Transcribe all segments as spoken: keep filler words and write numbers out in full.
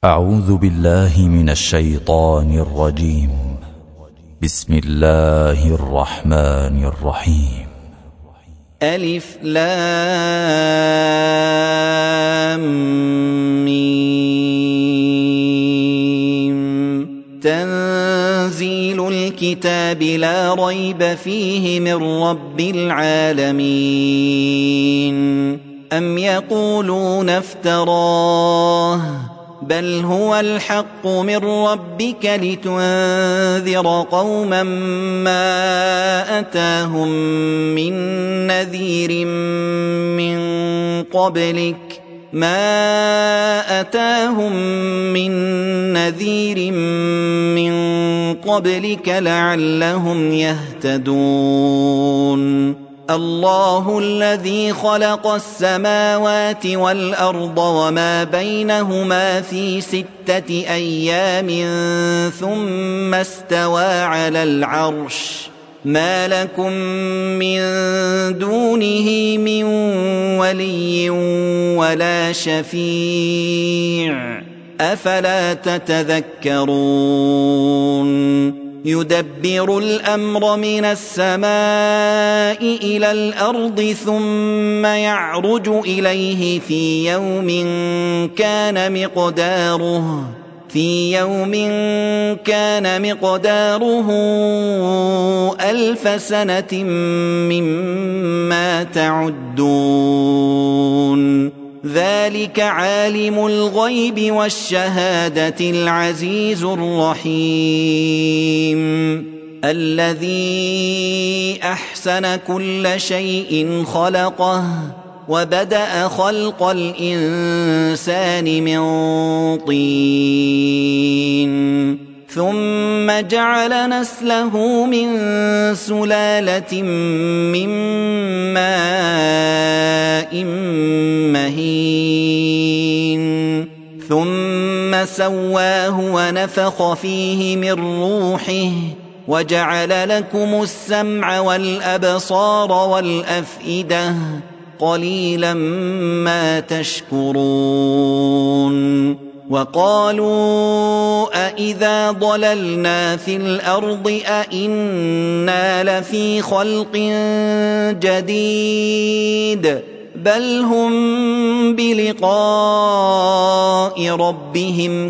أعوذ بالله من الشيطان الرجيم. بسم الله الرحمن الرحيم. ألف لام ميم. تنزيل الكتاب لا ريب فيه من رب العالمين. أم يقولون افتراه بل هو الحق من ربك لتنذر قوما ما أتاهم من نذير من قبلك ما أتاهم من نذير من قبلك لعلهم يهتدون. الله الذي خلق السماوات والأرض وما بينهما في ستة أيام ثم استوى على العرش ما لكم من دونه من ولي ولا شفيع أفلا تتذكرون. يدبر الأمر من السماء إلى الأرض ثم يعرج إليه في يوم كان مقداره في يوم كان مقداره ألف سنة مما تعدون. ذلك عالم الغيب والشهادة العزيز الرحيم. الذي أحسن كل شيء خلقه وبدأ خلق الإنسان من طين ثم جعل نسله من سلالة من ماء مهين ثم سواه ونفخ فيه من روحه وجعل لكم السمع والأبصار والأفئدة قليلا ما تشكرون. وقالوا أإذا ضللنا في الأرض أإنا لفي خلق جديد بل هم بلقاء ربهم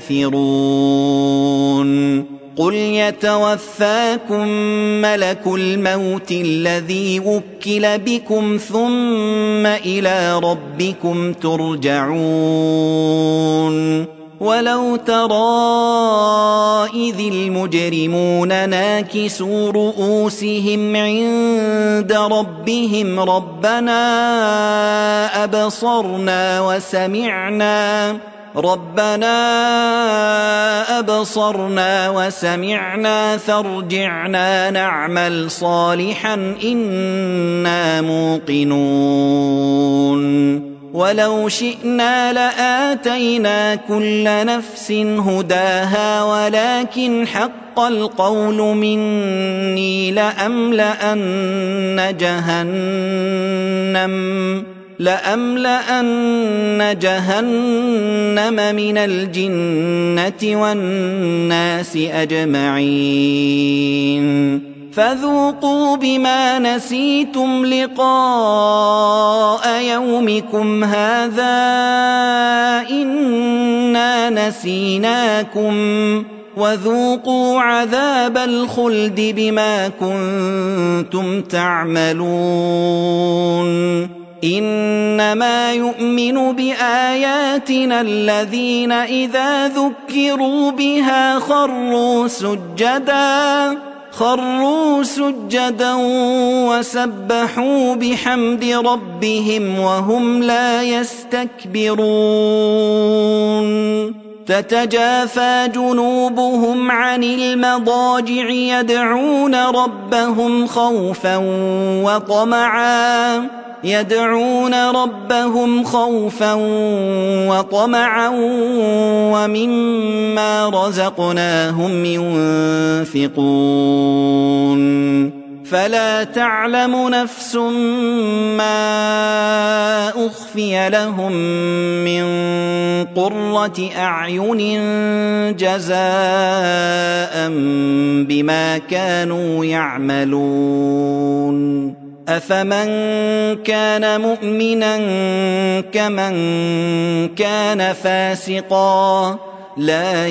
كافرون. قل يتوفاكم ملك الموت الذي وكل بكم ثم إلى ربكم ترجعون. ولو ترى إذ المجرمون ناكسوا رؤوسهم عند ربهم ربنا أبصرنا وسمعنا ربنا أبصرنا وسمعنا فارجعنا نعمل صالحا إنا موقنون. ولو شئنا لآتينا كل نفس هداها ولكن حق القول مني لأملأن جهنم لأملأن جهنم من الجنة والناس أجمعين. فذوقوا بما نسيتم لقاء يومكم هذا إنا نسيناكم وذوقوا عذاب الخلد بما كنتم تعملون. إنما يؤمن بآياتنا الذين إذا ذكروا بها خروا سجدا خروا سجدا وسبحوا بحمد ربهم وهم لا يستكبرون. تتجافى جنوبهم عن المضاجع يدعون ربهم خوفا وطمعا يدعون ربهم خوفا وطمعا ومما رزقناهم ينفقون. فلا تعلم نفس ما أخفي لهم من قرة أعين جزاء بما كانوا يعملون أفمن كان مؤمنا كمن كان فاسقا لا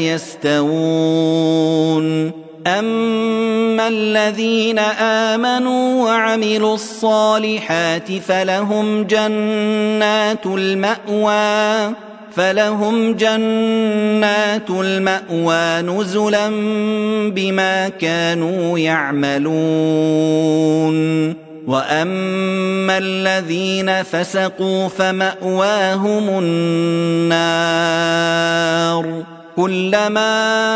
يستوون أما الذين آمنوا وعملوا الصالحات فلهم جنات المأوى فلهم جنات المأوى نزلا بما كانوا يعملون وأما الذين فسقوا فمأواهم النار كلما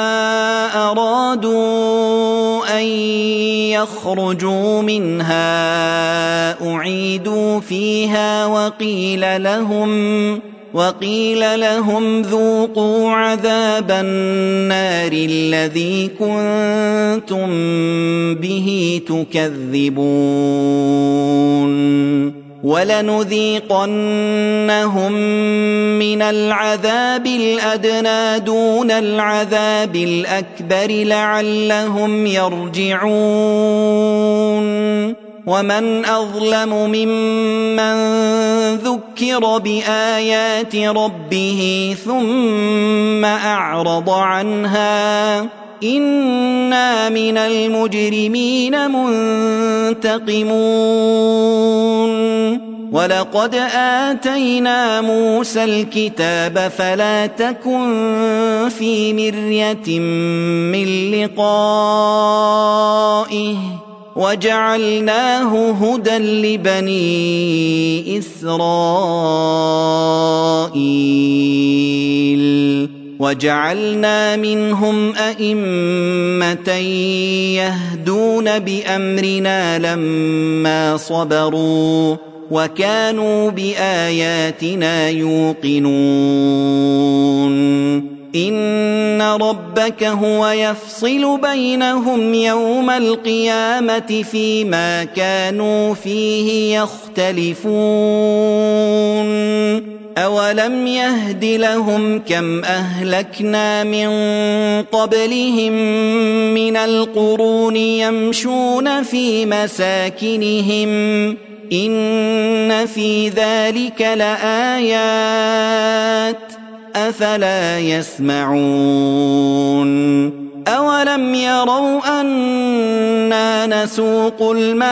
أرادوا أن يخرجوا منها أعيدوا فيها وقيل لهم وقيل لهم ذوقوا عذاب النار الذي كنتم به تكذبون ولنذيقنهم من العذاب الأدنى دون العذاب الأكبر لعلهم يرجعون ومن أظلم ممن ذكر بآيات ربه ثم أعرض عنها إنا من المجرمين منتقمون ولقد آتينا موسى الكتاب فلا تكن في مرية من لقائه وجعلناه هدى لبني إسرائيل وجعلنا منهم أئمة يهدون بأمرنا لما صبروا وكانوا بآياتنا يوقنون إن ربك هو يفصل بينهم يوم القيامة فيما كانوا فيه يختلفون أولم يهد لهم كم أهلكنا من قبلهم من القرون يمشون في مساكنهم إن في ذلك لآيات أفلا يسمعون أولم يروا أنا نسوق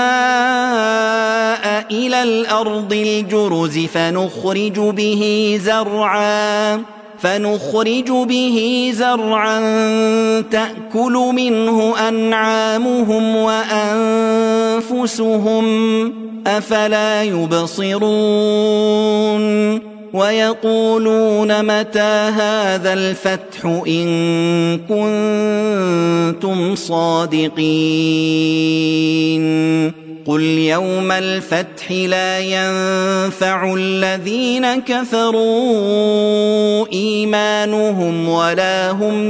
الماء إلى الأرض الجرز فنخرج به زرعا فنخرج به زرعا تأكل منه أنعامهم وأنفسهم أفلا يبصرون ويقولون متى هذا الفتح إن كنتم صادقين قل يوم الفتح لا ينفع الذين كفروا إيمانهم ولا هم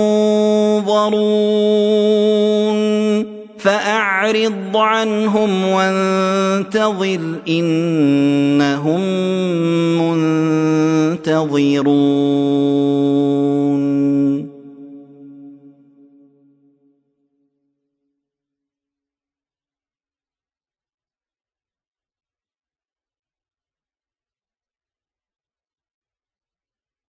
ينظرون فأعرض عنهم وانتظر إنهم منتظرون